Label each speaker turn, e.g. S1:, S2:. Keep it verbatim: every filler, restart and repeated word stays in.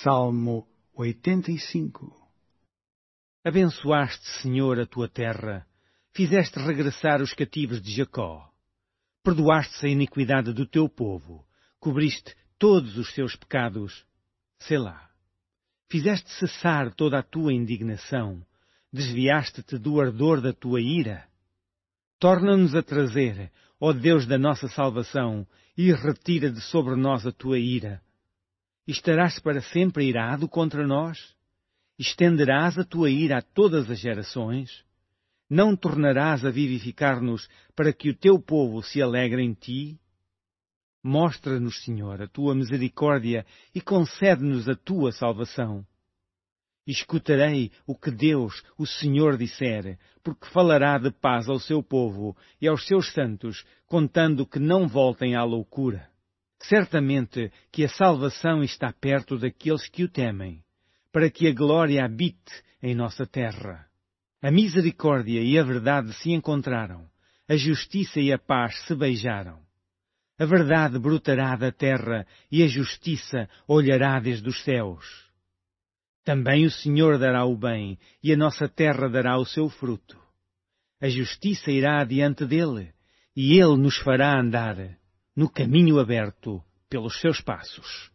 S1: Salmo oitenta e cinco.
S2: Abençoaste, Senhor, a tua terra, fizeste regressar os cativos de Jacó. Perdoaste a iniquidade do teu povo, cobriste todos os seus pecados. Selá. Fizeste cessar toda a tua indignação, desviaste-te do ardor da tua ira. Torna-nos a trazer, ó Deus da nossa salvação, e retira de sobre nós a tua ira. Estarás para sempre irado contra nós? Estenderás a tua ira a todas as gerações? Não tornarás a vivificar-nos para que o teu povo se alegre em ti? Mostra-nos, Senhor, a tua misericórdia e concede-nos a tua salvação. Escutarei o que Deus, o Senhor, disser, porque falará de paz ao seu povo e aos seus santos, contando que não voltem à loucura. Certamente que a salvação está perto daqueles que o temem, para que a glória habite em nossa terra. A misericórdia e a verdade se encontraram, a justiça e a paz se beijaram. A verdade brotará da terra e a justiça olhará desde os céus. Também o Senhor dará o bem e a nossa terra dará o seu fruto. A justiça irá adiante dele e ele nos fará andar no caminho aberto pelos seus passos.